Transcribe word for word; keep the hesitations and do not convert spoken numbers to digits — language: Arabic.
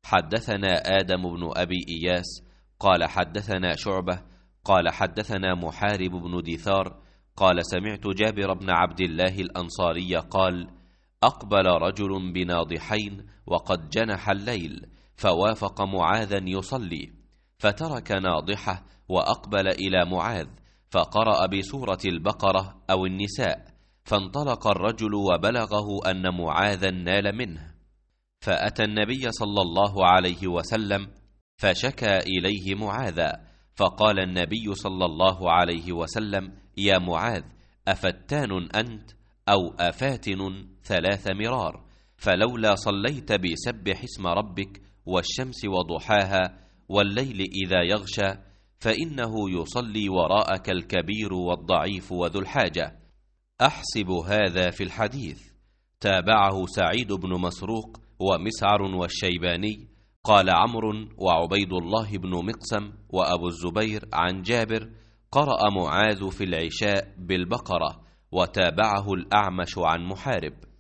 حدثنا آدم بن أبي إياس قال حدثنا شعبة قال حدثنا محارب بن دثار قال سمعت جابر بن عبد الله الأنصاري قال أقبل رجل بناضحين وقد جنح الليل فوافق معاذا يصلي، فترك ناضحه وأقبل إلى معاذ فقرأ بسورة البقرة أو النساء، فانطلق الرجل وبلغه أن معاذا نال منه، فأتى النبي صلى الله عليه وسلم فشكى إليه معاذا، فقال النبي صلى الله عليه وسلم: يا معاذ، أفتان أنت أو أفاتن ثلاث مرار؟ فلولا صليت بسبح اسم ربك والشمس وضحاها والليل إذا يغشى فإنه يصلي وراءك الكبير والضعيف وذو الحاجة. أحسب هذا في الحديث. تابعه سعيد بن مسروق ومسعر والشيباني. قال عمرو وعبيد الله بن مقسم وأبو الزبير عن جابر: قرأ معاذ في العشاء بالبقرة. وتابعه الأعمش عن محارب.